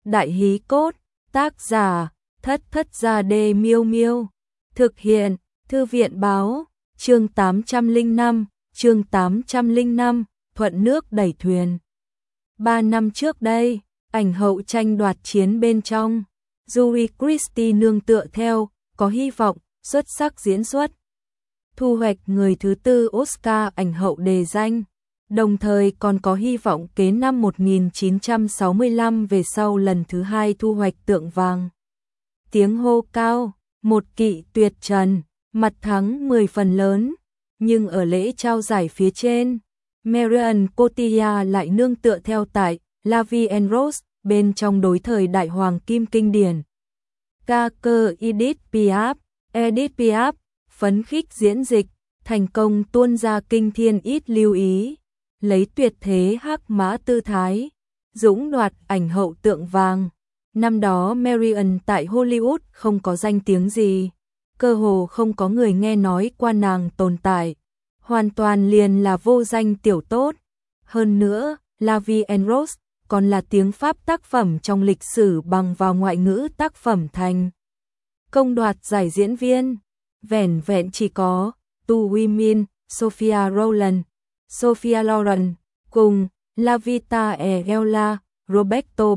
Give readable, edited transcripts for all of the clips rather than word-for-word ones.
Đại hí cốt, tác giả, Thất Thất Gia Đê Miêu Miêu. Thực hiện, Thư viện báo, chương 805, thuận nước đẩy thuyền. 3 năm trước đây, ảnh hậu tranh đoạt chiến bên trong, Julie Christie nương tựa theo, có hy vọng, xuất sắc diễn xuất. Thu hoạch người thứ 4 Oscar ảnh hậu đề danh, đồng thời còn có hy vọng kế năm 1965 về sau lần thứ 2 thu hoạch tượng vàng. Tiếng hô cao, một kỵ tuyệt trần, mặt thắng 10 phần lớn, nhưng ở lễ trao giải phía trên, Marion Cotillard lại nương tựa theo tại La Vie en Rose bên trong đối thời đại hoàng kim kinh điển. Ca cơ Edith Piaf, phấn khích diễn dịch, thành công tuôn ra kinh thiên ít lưu ý, lấy tuyệt thế hắc mã tư thái, dũng đoạt ảnh hậu tượng vàng. Năm đó Marion tại Hollywood không có danh tiếng gì, cơ hồ không có người nghe nói qua nàng tồn tại, hoàn toàn liền là vô danh tiểu tốt. Hơn nữa, La Vie en Rose còn là tiếng Pháp tác phẩm trong lịch sử bằng vào ngoại ngữ tác phẩm thành công đoạt giải diễn viên. Vẻn vẹn chỉ có Tu Women, Sophia Loren cùng La Vita e Ella, Roberto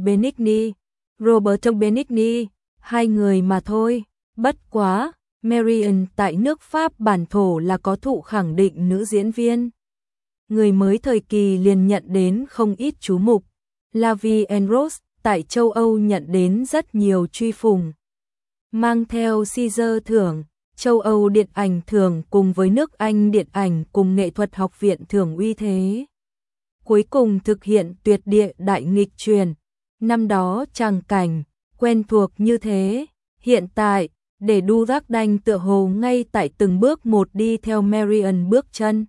Benigni, hai người mà thôi. Bất quá, Marion tại nước Pháp bản thổ là có thụ khẳng định nữ diễn viên. Người mới thời kỳ liền nhận đến không ít chú mục. La Vie en Rose tại châu Âu nhận đến rất nhiều truy phủng. Mang theo Caesar thưởng, châu Âu điện ảnh thưởng cùng với nước Anh điện ảnh cùng nghệ thuật học viện thưởng uy thế. Cuối cùng thực hiện tuyệt địa đại nghịch chuyển. Năm đó tràng cảnh, quen thuộc như thế. Hiện tại, để Dujardin tựa hồ ngay tại từng bước một đi theo Marion bước chân.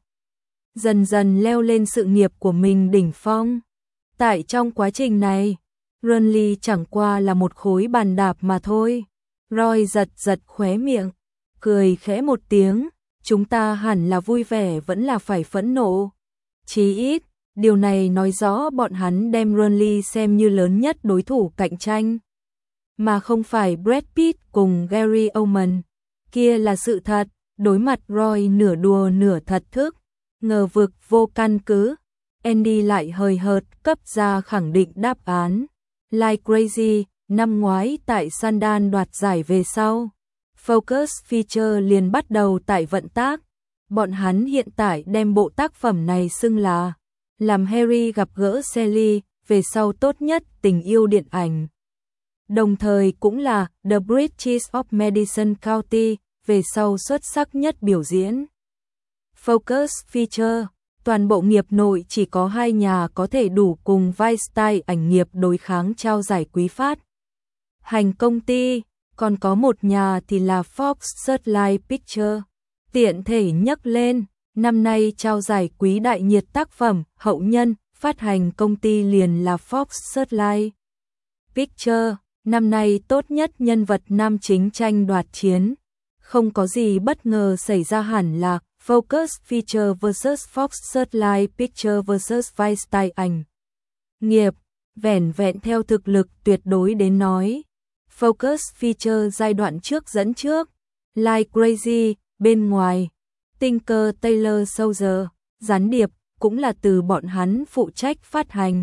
Dần dần leo lên sự nghiệp của mình đỉnh phong. Tại trong quá trình này, Runley chẳng qua là một khối bàn đạp mà thôi. Roy giật khóe miệng, cười khẽ một tiếng, chúng ta hẳn là vui vẻ vẫn là phải phẫn nộ. Chí ít, điều này nói rõ bọn hắn đem Runley xem như lớn nhất đối thủ cạnh tranh. Mà không phải Brad Pitt cùng Gary Oldman. Kia là sự thật, đối mặt Roy nửa đùa nửa thật thức, ngờ vực vô căn cứ. Andy lại hời hợt cấp ra khẳng định đáp án. Like Crazy, năm ngoái tại Sundance đoạt giải về sau, Focus Feature liền bắt đầu tại vận tác. Bọn hắn hiện tại đem bộ tác phẩm này xưng là làm Harry gặp gỡ Sally, về sau tốt nhất tình yêu điện ảnh. Đồng thời cũng là The British of Madison County, về sau xuất sắc nhất biểu diễn. Focus Feature, toàn bộ nghiệp nội chỉ có 2 nhà có thể đủ cùng Weinstein ảnh nghiệp đối kháng trao giải quý phát hành công ty, còn có một nhà thì là Fox Searchlight Pictures. Tiện thể nhắc lên, năm nay trao giải quý đại nhiệt tác phẩm hậu nhân, phát hành công ty liền là Fox Searchlight Pictures. Năm nay tốt nhất nhân vật nam chính tranh đoạt chiến, không có gì bất ngờ xảy ra hẳn là Focus Feature vs Fox Searchlight Pictures vs Weinstein ảnh nghiệp. Vẻn vẹn theo thực lực tuyệt đối đến nói, Focus Feature giai đoạn trước dẫn trước. Like Crazy, bên ngoài, Tinker Tailor Soldier, gián điệp, cũng là từ bọn hắn phụ trách phát hành.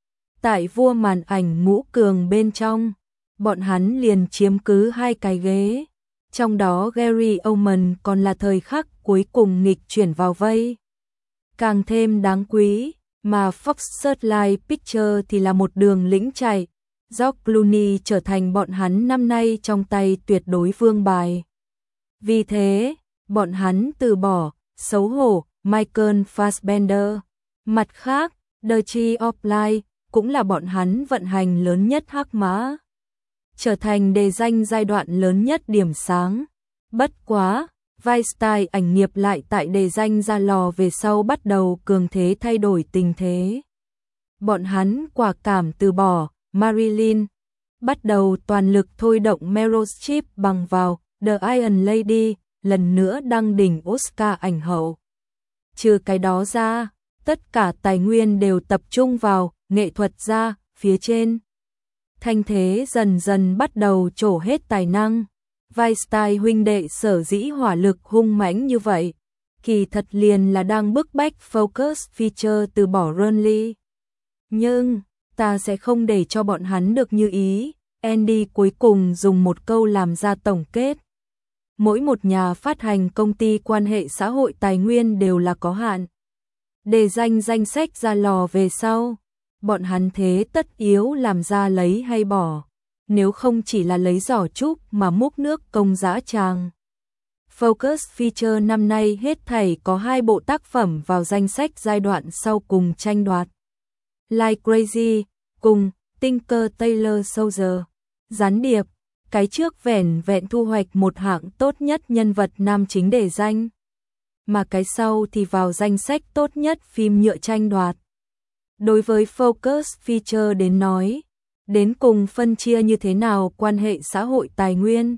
Tại vua màn ảnh ngũ cường bên trong, bọn hắn liền chiếm cứ 2 cái ghế. Trong đó Gary Oldman còn là thời khắc cuối cùng nghịch chuyển vào vây. Càng thêm đáng quý, mà Fox Searchlight Pictures thì là một đường lĩnh chạy. George Clooney trở thành bọn hắn năm nay trong tay tuyệt đối vương bài. Vì thế, bọn hắn từ bỏ, xấu hổ, Michael Fassbender. Mặt khác, The Tree of Life cũng là bọn hắn vận hành lớn nhất hắc mã. Trở thành đề danh giai đoạn lớn nhất điểm sáng. Bất quá, Weinstein ảnh nghiệp lại tại đề danh ra lò về sau bắt đầu cường thế thay đổi tình thế. Bọn hắn quả cảm từ bỏ Marilyn, bắt đầu toàn lực thôi động Meryl Streep bằng vào The Iron Lady, lần nữa đăng đỉnh Oscar ảnh hậu. Trừ cái đó ra, tất cả tài nguyên đều tập trung vào nghệ thuật gia phía trên. thanh thế dần dần bắt đầu trổ hết tài năng. Weinstein huynh đệ sở dĩ hỏa lực hung mãnh như vậy, kỳ thật liền là đang bức bách Focus Feature từ bỏ Burnley. Nhưng, ta sẽ không để cho bọn hắn được như ý. Andy cuối cùng dùng một câu làm ra tổng kết. Mỗi một nhà phát hành công ty quan hệ xã hội tài nguyên đều là có hạn. Để danh sách ra lò về sau, bọn hắn thế tất yếu làm ra lấy hay bỏ, nếu không chỉ là lấy giỏ trúc mà múc nước công dã tràng. Focus Feature năm nay hết thảy có 2 bộ tác phẩm vào danh sách giai đoạn sau cùng tranh đoạt. Like Crazy cùng Tinker Tailor Soldier. Gián điệp, cái trước vẻn vẹn thu hoạch một hạng tốt nhất nhân vật nam chính để danh, mà cái sau thì vào danh sách tốt nhất phim nhựa tranh đoạt. Đối với Focus Feature đến nói, đến cùng phân chia như thế nào quan hệ xã hội tài nguyên?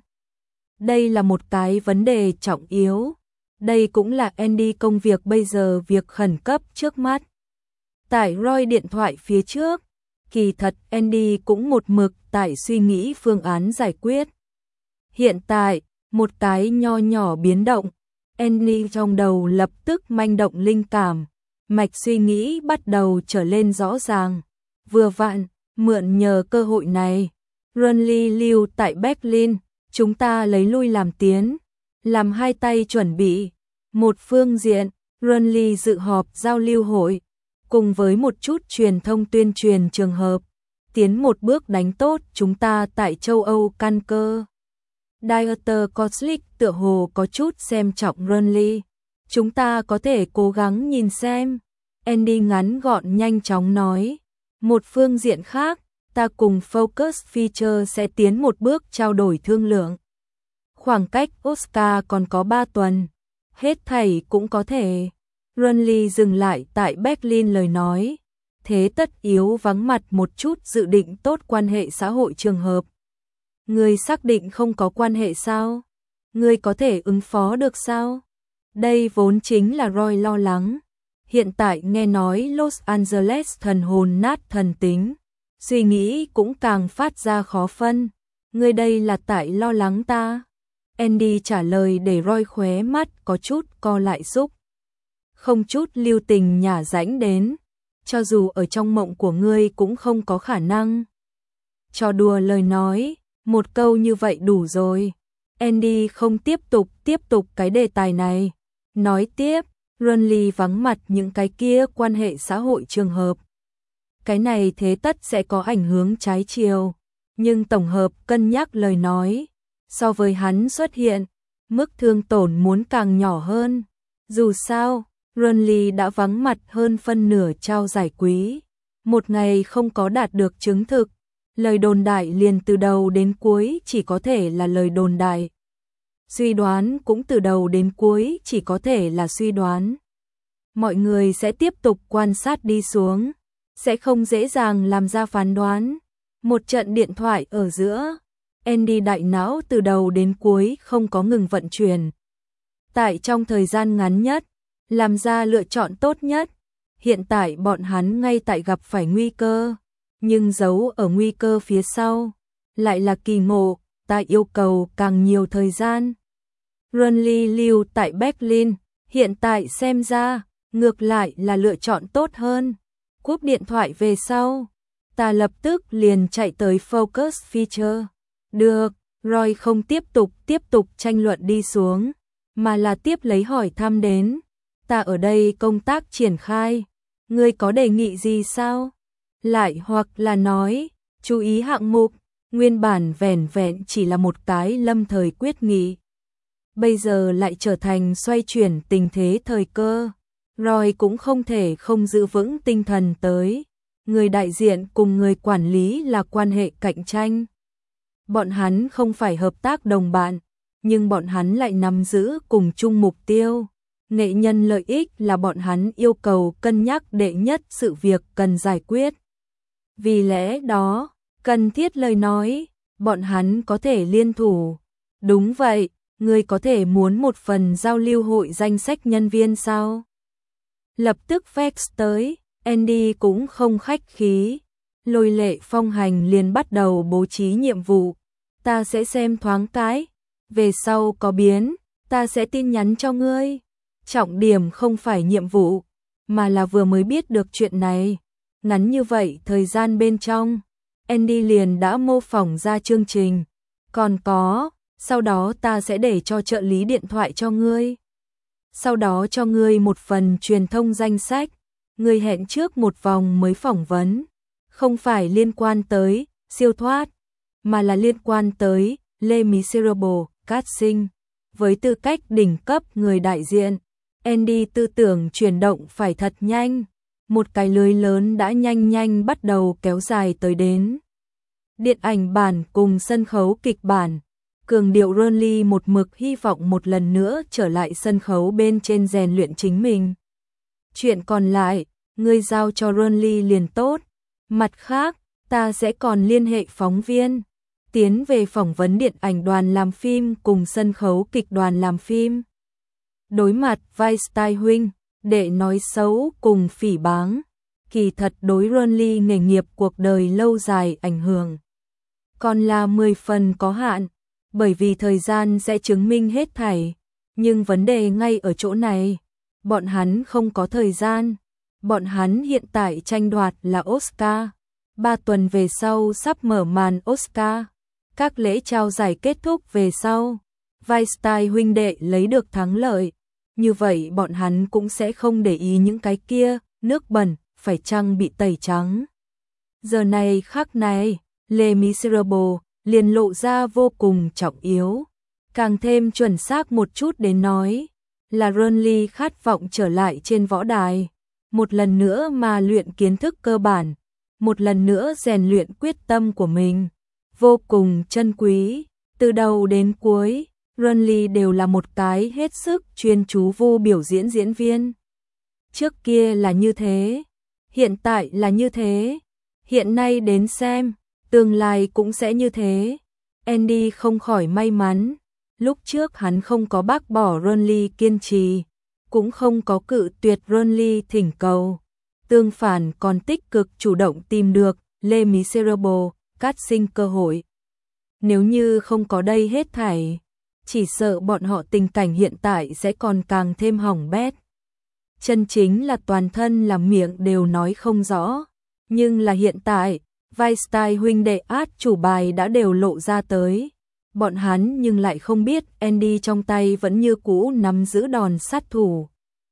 Đây là một cái vấn đề trọng yếu. Đây cũng là Andy công việc bây giờ việc khẩn cấp trước mắt. Tải Roy điện thoại phía trước, kỳ thật Andy cũng một mực tại suy nghĩ phương án giải quyết. Hiện tại, một cái nho nhỏ biến động, Andy trong đầu lập tức manh động linh cảm, mạch suy nghĩ bắt đầu trở lên rõ ràng. Vừa vặn, mượn nhờ cơ hội này, Burnley lưu tại Berlin, chúng ta lấy lui làm tiến, làm hai tay chuẩn bị. Một phương diện, Burnley dự họp giao lưu hội, cùng với một chút truyền thông tuyên truyền trường hợp, tiến một bước đánh tốt chúng ta tại châu Âu căn cơ. Dieter Koslik tựa hồ có chút xem trọng Burnley. Chúng ta có thể cố gắng nhìn xem. Andy ngắn gọn nhanh chóng nói. Một phương diện khác, ta cùng Focus Feature sẽ tiến một bước trao đổi thương lượng. Khoảng cách Oscar còn có 3 tuần. Hết thảy cũng có thể. Burnley dừng lại tại Berlin lời nói. Thế tất yếu vắng mặt một chút dự định tốt quan hệ xã hội trường hợp. Người xác định không có quan hệ sao? Người có thể ứng phó được sao? Đây vốn chính là Roy lo lắng. Hiện tại nghe nói Los Angeles thần hồn nát thần tính. Suy nghĩ cũng càng phát ra khó phân. Người đây là tại lo lắng ta. Andy trả lời để Roy khóe mắt có chút co lại xúc. Không chút lưu tình nhả rãnh đến. Cho dù ở trong mộng của ngươi cũng không có khả năng. Cho đùa lời nói, một câu như vậy đủ rồi. Andy không tiếp tục cái đề tài này. Nói tiếp, Burnley vắng mặt những cái kia quan hệ xã hội trường hợp. Cái này thế tất sẽ có ảnh hưởng trái chiều. Nhưng tổng hợp cân nhắc lời nói, so với hắn xuất hiện, mức thương tổn muốn càng nhỏ hơn. Dù sao, Burnley đã vắng mặt hơn phân nửa trao giải quý. Một ngày không có đạt được chứng thực, lời đồn đại liền từ đầu đến cuối chỉ có thể là lời đồn đại. Suy đoán cũng từ đầu đến cuối chỉ có thể là suy đoán. Mọi người sẽ tiếp tục quan sát đi xuống, sẽ không dễ dàng làm ra phán đoán. Một trận điện thoại ở giữa, Andy đại não từ đầu đến cuối không có ngừng vận chuyển. Tại trong thời gian ngắn nhất, làm ra lựa chọn tốt nhất. Hiện tại bọn hắn ngay tại gặp phải nguy cơ, nhưng giấu ở nguy cơ phía sau lại là kỳ ngộ, ta yêu cầu càng nhiều thời gian. Burnley lưu tại Berlin, hiện tại xem ra, ngược lại là lựa chọn tốt hơn. Cúp điện thoại về sau, ta lập tức liền chạy tới Focus Feature. Được, Roy không tiếp tục tranh luận đi xuống, mà là tiếp lấy hỏi thăm đến. Ta ở đây công tác triển khai, ngươi có đề nghị gì sao? Lại hoặc là nói, chú ý hạng mục, nguyên bản vẻn vẹn chỉ là một cái lâm thời quyết nghị. Bây giờ lại trở thành xoay chuyển tình thế thời cơ. Roy cũng không thể không giữ vững tinh thần tới. Người đại diện cùng người quản lý là quan hệ cạnh tranh. Bọn hắn không phải hợp tác đồng bạn, nhưng bọn hắn lại nắm giữ cùng chung mục tiêu. Nghệ nhân lợi ích là bọn hắn yêu cầu cân nhắc đệ nhất sự việc cần giải quyết. Vì lẽ đó, cần thiết lời nói, bọn hắn có thể liên thủ. Đúng vậy, ngươi có thể muốn một phần giao lưu hội danh sách nhân viên sao? Lập tức fax tới, Andy cũng không khách khí. Lôi Lệ Phong hành liền bắt đầu bố trí nhiệm vụ. Ta sẽ xem thoáng cái, về sau có biến, ta sẽ tin nhắn cho ngươi. Trọng điểm không phải nhiệm vụ, mà là vừa mới biết được chuyện này. Ngắn như vậy thời gian bên trong, Andy liền đã mô phỏng ra chương trình. Còn có, sau đó ta sẽ để cho trợ lý điện thoại cho ngươi. Sau đó cho ngươi một phần truyền thông danh sách. Ngươi hẹn trước một vòng mới phỏng vấn. Không phải liên quan tới siêu thoát, mà là liên quan tới Les Miserables casting. Với tư cách đỉnh cấp người đại diện, Andy tư tưởng chuyển động phải thật nhanh. Một cái lưới lớn đã nhanh bắt đầu kéo dài tới đến điện ảnh bản cùng sân khấu kịch bản. Cường điệu Ronly một mực hy vọng một lần nữa trở lại sân khấu bên trên rèn luyện chính mình. Chuyện còn lại, ngươi giao cho Ronly liền tốt. Mặt khác, ta sẽ còn liên hệ phóng viên, tiến về phỏng vấn điện ảnh đoàn làm phim cùng sân khấu kịch đoàn làm phim. Đối mặt Weinstein huynh, để nói xấu cùng phỉ báng, kỳ thật đối Ronly nghề nghiệp cuộc đời lâu dài ảnh hưởng còn là 10 phần có hạn, bởi vì thời gian sẽ chứng minh hết thảy. Nhưng vấn đề ngay ở chỗ này, bọn hắn không có thời gian. Bọn hắn hiện tại tranh đoạt là Oscar. 3 tuần về sau sắp mở màn Oscar. Các lễ trao giải kết thúc về sau, Weinstein huynh đệ lấy được thắng lợi. Như vậy bọn hắn cũng sẽ không để ý những cái kia, nước bẩn, phải chăng bị tẩy trắng. Giờ này khắc này, Les Miserables liền lộ ra vô cùng trọng yếu. Càng thêm chuẩn xác một chút đến nói, là Ronly khát vọng trở lại trên võ đài. Một lần nữa mà luyện kiến thức cơ bản, một lần nữa rèn luyện quyết tâm của mình. Vô cùng trân quý, từ đầu đến cuối, Ronly đều là một cái hết sức chuyên chú vô biểu diễn diễn viên. Trước kia là như thế, hiện tại là như thế, hiện nay đến xem, tương lai cũng sẽ như thế. Andy không khỏi may mắn, lúc trước hắn không có bác bỏ Ronly kiên trì, cũng không có cự tuyệt Ronly thỉnh cầu, tương phản còn tích cực chủ động tìm được Les Miserables casting cơ hội. Nếu như không có đây hết thảy, chỉ sợ bọn họ tình cảnh hiện tại sẽ còn càng thêm hỏng bét. Chân chính là toàn thân làm miệng đều nói không rõ, nhưng là hiện tại, Weinstein huynh đệ át chủ bài đã đều lộ ra tới. Bọn hắn nhưng lại không biết Andy trong tay vẫn như cũ nắm giữ đòn sát thủ.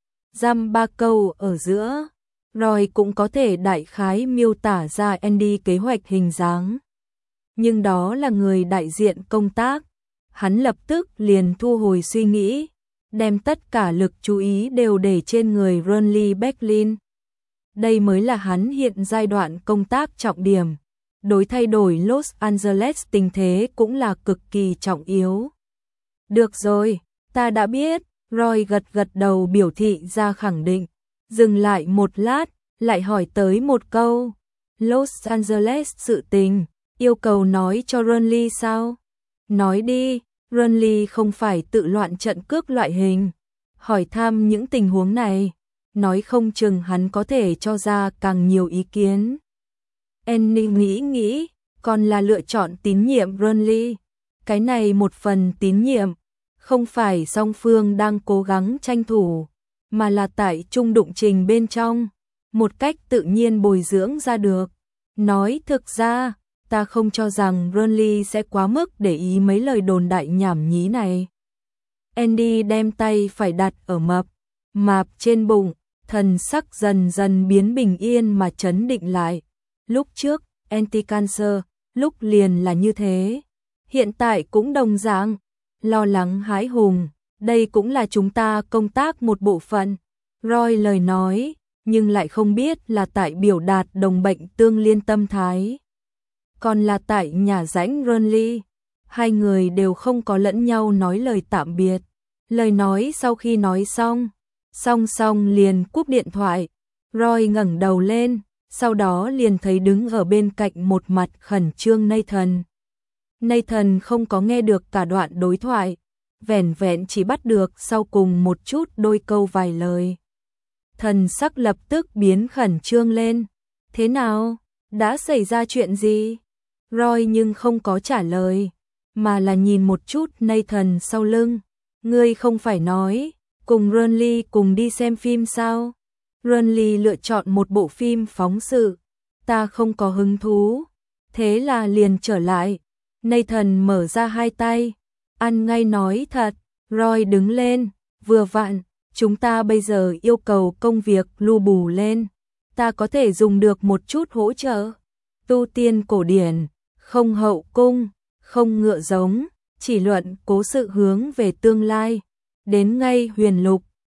Dăm ba câu ở giữa, Roy cũng có thể đại khái miêu tả ra Andy kế hoạch hình dáng. Nhưng đó là người đại diện công tác, hắn lập tức liền thu hồi suy nghĩ, đem tất cả lực chú ý đều để trên người Ronly Berlin. Đây mới là hắn hiện giai đoạn công tác trọng điểm. Đối thay đổi Los Angeles tình thế cũng là cực kỳ trọng yếu. Được rồi, ta đã biết, Roy gật đầu biểu thị ra khẳng định. Dừng lại một lát, lại hỏi tới một câu. Los Angeles sự tình, yêu cầu nói cho Ronly sao? Nói đi, Ronly không phải tự loạn trận cước loại hình. Hỏi thăm những tình huống này, nói không chừng hắn có thể cho ra càng nhiều ý kiến. Annie nghĩ, còn là lựa chọn tín nhiệm Ronly. Cái này một phần tín nhiệm, không phải song phương đang cố gắng tranh thủ, mà là tại chung đụng trình bên trong, một cách tự nhiên bồi dưỡng ra được. Nói thực ra, ta không cho rằng Ronly sẽ quá mức để ý mấy lời đồn đại nhảm nhí này. Andy đem tay phải đặt ở mạp trên bụng, thần sắc dần dần biến bình yên mà trấn định lại. Lúc trước, anti-cancer, lúc liền là như thế. Hiện tại cũng đồng dạng, lo lắng hãi hùng, đây cũng là chúng ta công tác một bộ phận. Roy lời nói, nhưng lại không biết là tại biểu đạt đồng bệnh tương liên tâm thái. Còn là tại nhà rãnh Ronly, hai người đều không có lẫn nhau nói lời tạm biệt. Lời nói sau khi nói xong liền cúp điện thoại. Roy ngẩng đầu lên, sau đó liền thấy đứng ở bên cạnh một mặt khẩn trương Nathan. Nathan không có nghe được cả đoạn đối thoại, vẻn vẹn chỉ bắt được sau cùng một chút đôi câu vài lời. Thần sắc lập tức biến khẩn trương lên. Thế nào? Đã xảy ra chuyện gì? Roy nhưng không có trả lời, mà là nhìn một chút Nathan sau lưng. Ngươi không phải nói, cùng Renly cùng đi xem phim sao? Renly lựa chọn một bộ phim phóng sự. Ta không có hứng thú. Thế là liền trở lại. Nathan mở ra hai tay. Ăn ngay nói thật. Roy đứng lên. Vừa vặn, chúng ta bây giờ yêu cầu công việc lu bù lên. Ta có thể dùng được một chút hỗ trợ. Tu tiên cổ điển, không hậu cung, không ngựa giống, chỉ luận cố sự hướng về tương lai. Đến ngay huyền lục,